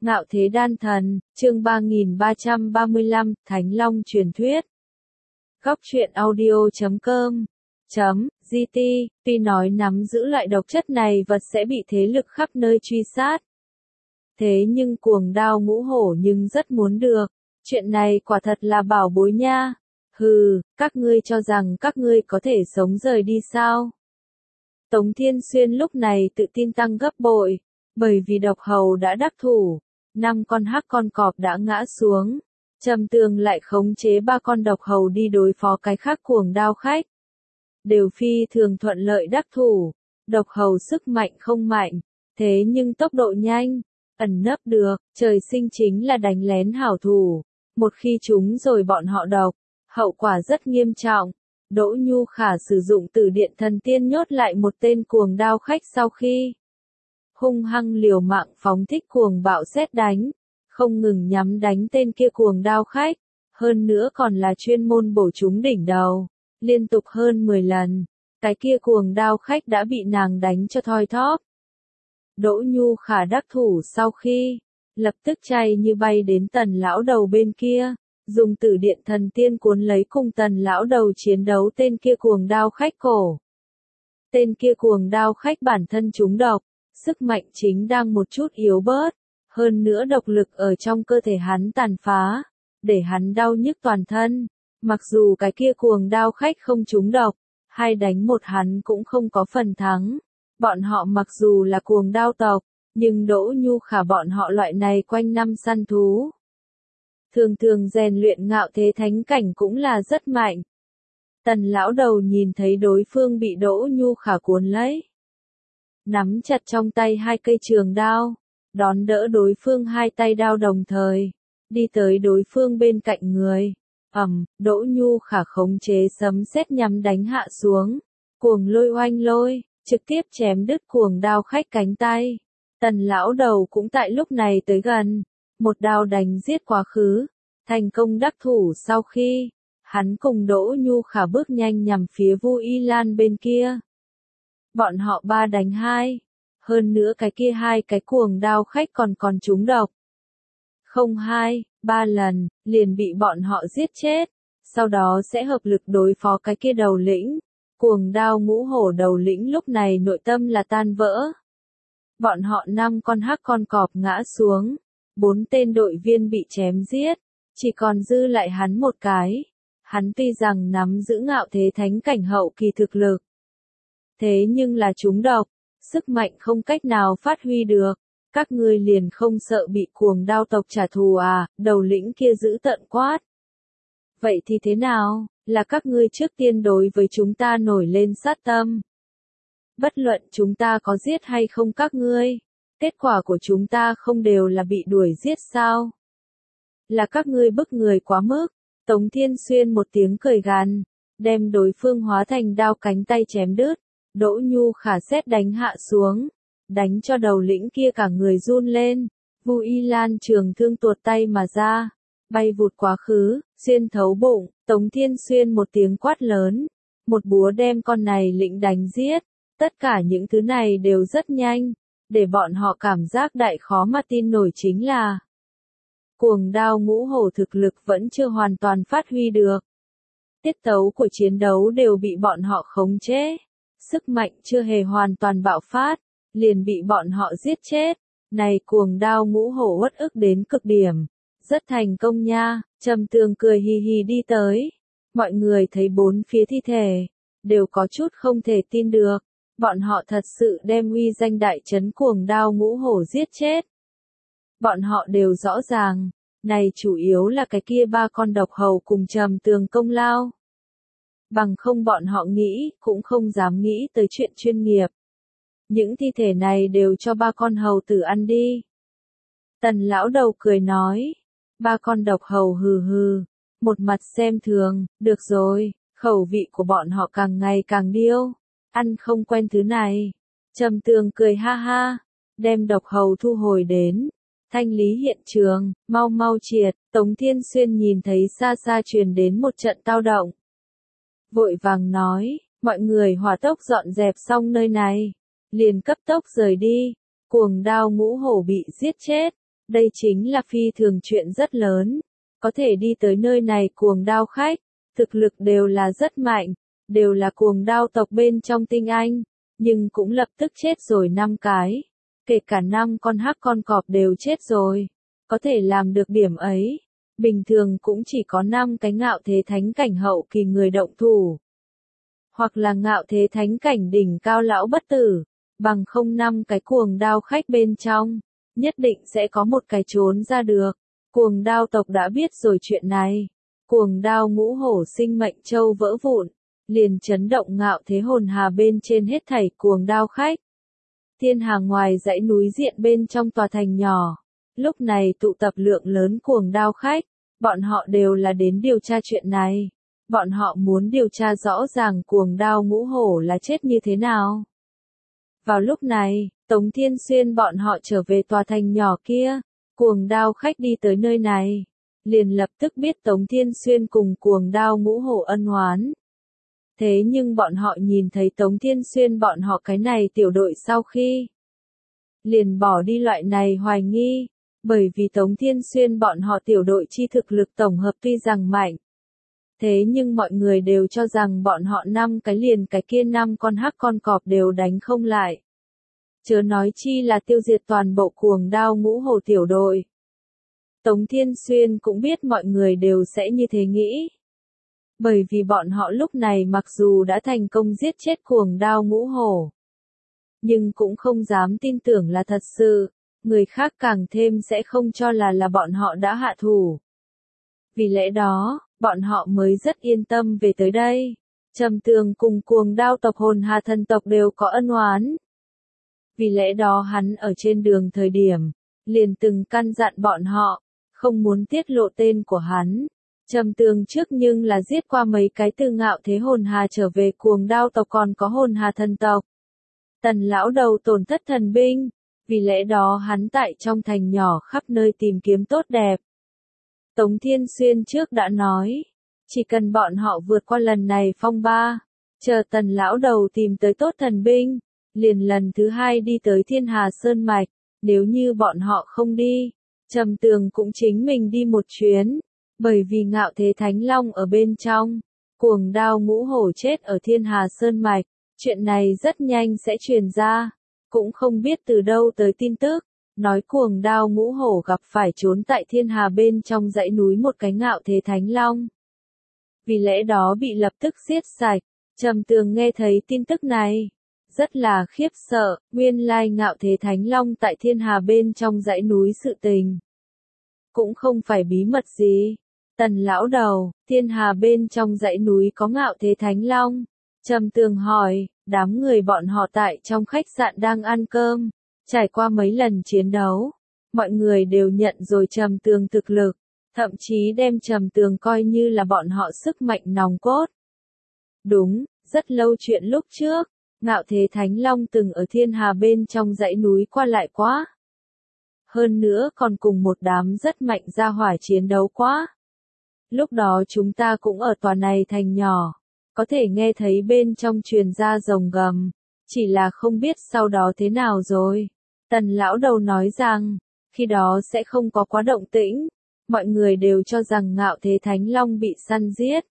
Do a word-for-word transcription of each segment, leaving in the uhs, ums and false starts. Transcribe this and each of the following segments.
Ngạo Thế Đan Thần, chương ba nghìn ba trăm ba mươi lăm, Thánh Long truyền thuyết. Góc truyện audio chấm com chấm gt, tuy nói nắm giữ loại độc chất này vật sẽ bị thế lực khắp nơi truy sát. Thế nhưng cuồng đao ngũ hổ nhưng rất muốn được, chuyện này quả thật là bảo bối nha. Hừ, các ngươi cho rằng các ngươi có thể sống rời đi sao? Tống Thiên Xuyên lúc này tự tin tăng gấp bội, bởi vì độc hầu đã đắc thủ, năm con hắc con cọp đã ngã xuống, Trầm Tường lại khống chế ba con độc hầu đi đối phó cái khác cuồng đao khách. Đều phi thường thuận lợi đắc thủ, độc hầu sức mạnh không mạnh, thế nhưng tốc độ nhanh, ẩn nấp được, trời sinh chính là đánh lén hảo thủ, một khi chúng rồi bọn họ độc, hậu quả rất nghiêm trọng. Đỗ Nhu Khả sử dụng Tử Điện Thần Tiên nhốt lại một tên cuồng đao khách sau khi hung hăng liều mạng phóng thích cuồng bạo sét đánh, không ngừng nhắm đánh tên kia cuồng đao khách, hơn nữa còn là chuyên môn bổ trúng đỉnh đầu, liên tục hơn mười lần, cái kia cuồng đao khách đã bị nàng đánh cho thoi thóp. Đỗ Nhu Khả đắc thủ sau khi, lập tức chạy như bay đến Tần lão đầu bên kia, dùng Tử Điện Thần Tiên cuốn lấy cùng Tần lão đầu chiến đấu tên kia cuồng đao khách cổ. Tên kia cuồng đao khách bản thân trúng độc, sức mạnh chính đang một chút yếu bớt, hơn nữa độc lực ở trong cơ thể hắn tàn phá, để hắn đau nhức toàn thân. Mặc dù cái kia cuồng đao khách không trúng độc, hai đánh một hắn cũng không có phần thắng. Bọn họ mặc dù là cuồng đao tộc, nhưng Đỗ Nhu Khả bọn họ loại này quanh năm săn thú, thường thường rèn luyện ngạo thế thánh cảnh cũng là rất mạnh. Tần lão đầu nhìn thấy đối phương bị Đỗ Nhu Khả cuốn lấy, nắm chặt trong tay hai cây trường đao, đón đỡ đối phương hai tay đao đồng thời, đi tới đối phương bên cạnh người. Ầm, Đỗ Nhu Khả khống chế sấm sét nhắm đánh hạ xuống, cuồng lôi oanh lôi, trực tiếp chém đứt cuồng đao khách cánh tay. Tần lão đầu cũng tại lúc này tới gần, một đao đánh giết quá khứ, thành công đắc thủ sau khi, hắn cùng Đỗ Nhu Khả bước nhanh nhằm phía Vu Y Lan bên kia. Bọn họ ba đánh hai, hơn nữa cái kia hai cái cuồng đao khách còn còn trúng độc. Không hai, ba lần, liền bị bọn họ giết chết, sau đó sẽ hợp lực đối phó cái kia đầu lĩnh. Cuồng đao ngũ hổ đầu lĩnh lúc này nội tâm là tan vỡ. Bọn họ năm con hắc con cọp ngã xuống, bốn tên đội viên bị chém giết, chỉ còn dư lại hắn một cái. Hắn tuy rằng nắm giữ ngạo thế thánh cảnh hậu kỳ thực lực, thế nhưng là trúng độc, sức mạnh không cách nào phát huy được. Các ngươi liền không sợ bị cuồng đao tộc trả thù à? Đầu lĩnh kia giữ tận quát. Vậy thì thế nào, là các ngươi trước tiên đối với chúng ta nổi lên sát tâm. Bất luận chúng ta có giết hay không các ngươi, kết quả của chúng ta không đều là bị đuổi giết sao? Là các ngươi bức người quá mức. Tống Thiên Xuyên một tiếng cười gằn, đem đối phương hóa thành đao cánh tay chém đứt. Đỗ Nhu Khả sét đánh hạ xuống, đánh cho đầu lĩnh kia cả người run lên. Vu Y Lan trường thương tuột tay mà ra, bay vụt quá khứ, xuyên thấu bụng. Tống Thiên Xuyên một tiếng quát lớn, một búa đem con này lĩnh đánh giết. Tất cả những thứ này đều rất nhanh, để bọn họ cảm giác đại khó mà tin nổi chính là cuồng đao ngũ hổ thực lực vẫn chưa hoàn toàn phát huy được. Tiết tấu của chiến đấu đều bị bọn họ khống chế, sức mạnh chưa hề hoàn toàn bạo phát, liền bị bọn họ giết chết. Này cuồng đao ngũ hổ uất ức đến cực điểm, rất thành công nha. Trầm Tường cười hì hì đi tới, mọi người thấy bốn phía thi thể, đều có chút không thể tin được, bọn họ thật sự đem uy danh đại trấn cuồng đao ngũ hổ giết chết. Bọn họ đều rõ ràng, này chủ yếu là cái kia ba con độc hầu cùng Trầm Tường công lao. Bằng không bọn họ nghĩ, cũng không dám nghĩ tới chuyện chuyên nghiệp. Những thi thể này đều cho ba con hầu tử ăn đi. Tần lão đầu cười nói, ba con độc hầu hừ hừ, một mặt xem thường, được rồi, khẩu vị của bọn họ càng ngày càng điêu, ăn không quen thứ này. Trầm Tường cười ha ha, đem độc hầu thu hồi đến, thanh lý hiện trường, mau mau triệt. Tống Thiên Xuyên nhìn thấy xa xa truyền đến một trận tao động, vội vàng nói, mọi người hỏa tốc dọn dẹp xong nơi này, liền cấp tốc rời đi. Cuồng đao ngũ hổ bị giết chết, Đây chính là phi thường chuyện rất lớn. Có thể đi tới nơi này cuồng đao khách, thực lực đều là rất mạnh, đều là cuồng đao tộc bên trong tinh anh, nhưng cũng lập tức chết rồi năm cái. Kể cả năm con hắc con cọp đều chết rồi. Có thể làm được điểm ấy, bình thường cũng chỉ có năm cái ngạo thế thánh cảnh hậu kỳ người động thủ. Hoặc là ngạo thế thánh cảnh đỉnh cao lão bất tử, bằng không năm cái cuồng đao khách bên trong, nhất định sẽ có một cái trốn ra được. Cuồng đao tộc đã biết rồi chuyện này. Cuồng đao ngũ hổ sinh mệnh châu vỡ vụn, liền chấn động ngạo thế hồn hà bên trên hết thảy cuồng đao khách. Thiên hà ngoài dãy núi diện bên trong tòa thành nhỏ, lúc này tụ tập lượng lớn cuồng đao khách, bọn họ đều là đến điều tra chuyện này. Bọn họ muốn điều tra rõ ràng cuồng đao ngũ hổ là chết như thế nào. Vào lúc này, Tống Thiên Xuyên bọn họ trở về tòa thành nhỏ kia, cuồng đao khách đi tới nơi này, liền lập tức biết Tống Thiên Xuyên cùng cuồng đao ngũ hổ ân oán. Thế nhưng bọn họ nhìn thấy Tống Thiên Xuyên bọn họ cái này tiểu đội sau khi, liền bỏ đi loại này hoài nghi, bởi vì Tống Thiên Xuyên bọn họ tiểu đội chi thực lực tổng hợp tuy rằng mạnh. Thế nhưng mọi người đều cho rằng bọn họ năm cái liền cái kia năm con hắc con cọp đều đánh không lại. Chớ nói chi là tiêu diệt toàn bộ cuồng đao ngũ hổ tiểu đội. Tống Thiên Xuyên cũng biết mọi người đều sẽ như thế nghĩ. Bởi vì bọn họ lúc này mặc dù đã thành công giết chết cuồng đao ngũ hổ, nhưng cũng không dám tin tưởng là thật sự, người khác càng thêm sẽ không cho là là bọn họ đã hạ thủ. Vì lẽ đó, bọn họ mới rất yên tâm về tới đây. Trầm Tường cùng cuồng đao tộc hồn hà thần tộc đều có ân oán. Vì lẽ đó hắn ở trên đường thời điểm, liền từng căn dặn bọn họ, không muốn tiết lộ tên của hắn. Trầm Tường trước nhưng là giết qua mấy cái từ ngạo thế hồn hà trở về cuồng đao tộc còn có hồn hà thần tộc. Tần lão đầu tổn thất thần binh, vì lẽ đó hắn tại trong thành nhỏ khắp nơi tìm kiếm tốt đẹp. Tống Thiên Xuyên trước đã nói, chỉ cần bọn họ vượt qua lần này phong ba, chờ tần lão đầu tìm tới tốt thần binh, liền lần thứ hai đi tới Thiên Hà Sơn Mạch, nếu như bọn họ không đi, Trầm Tường cũng chính mình đi một chuyến, bởi vì ngạo thế Thánh Long ở bên trong, cuồng đao ngũ hổ chết ở Thiên Hà Sơn Mạch, chuyện này rất nhanh sẽ truyền ra, cũng không biết từ đâu tới tin tức. Nói cuồng đao ngũ hổ gặp phải trốn tại Thiên Hà bên trong dãy núi một cái ngạo thế Thánh Long. Vì lẽ đó bị lập tức giết sạch. Trầm Tường nghe thấy tin tức này, rất là khiếp sợ, nguyên lai ngạo thế Thánh Long tại Thiên Hà bên trong dãy núi sự tình. Cũng không phải bí mật gì. Tần lão đầu, Thiên Hà bên trong dãy núi có ngạo thế Thánh Long. Trầm Tường hỏi, đám người bọn họ tại trong khách sạn đang ăn cơm. Trải qua mấy lần chiến đấu, mọi người đều nhận rồi Trầm Tường thực lực, thậm chí đem Trầm Tường coi như là bọn họ sức mạnh nòng cốt. Đúng, rất lâu chuyện lúc trước, ngạo thế Thánh Long từng ở Thiên Hà bên trong dãy núi qua lại quá. Hơn nữa còn cùng một đám rất mạnh ra hỏa chiến đấu quá. Lúc đó chúng ta cũng ở tòa này thành nhỏ, có thể nghe thấy bên trong truyền ra rồng gầm. Chỉ là không biết sau đó thế nào rồi. Tần lão đầu nói rằng, khi đó sẽ không có quá động tĩnh, mọi người đều cho rằng ngạo thế Thánh Long bị săn giết.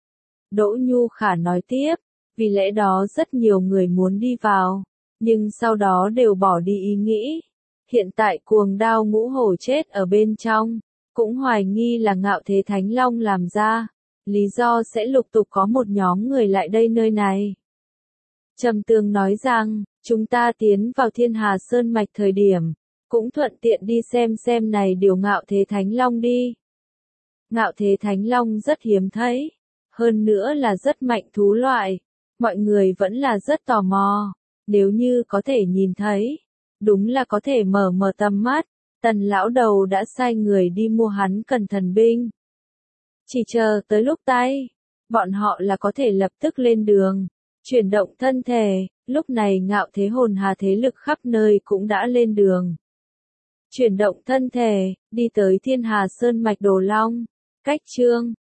Đỗ Nhu Khả nói tiếp, vì lẽ đó rất nhiều người muốn đi vào, nhưng sau đó đều bỏ đi ý nghĩ. Hiện tại cuồng đao ngũ hổ chết ở bên trong, cũng hoài nghi là ngạo thế Thánh Long làm ra, lý do sẽ lục tục có một nhóm người lại đây nơi này. Trầm Tường nói rằng, chúng ta tiến vào Thiên Hà Sơn Mạch thời điểm, cũng thuận tiện đi xem xem này điều ngạo thế Thánh Long đi. Ngạo thế Thánh Long rất hiếm thấy, hơn nữa là rất mạnh thú loại, mọi người vẫn là rất tò mò, nếu như có thể nhìn thấy, đúng là có thể mở mở tầm mắt. Tần lão đầu đã sai người đi mua hắn cần thần binh. Chỉ chờ tới lúc tay, bọn họ là có thể lập tức lên đường. Chuyển động thân thể, lúc này ngạo thế hồn hà thế lực khắp nơi cũng đã lên đường. Chuyển động thân thể, đi tới Thiên Hà Sơn Mạch Đồ Long. Cách chương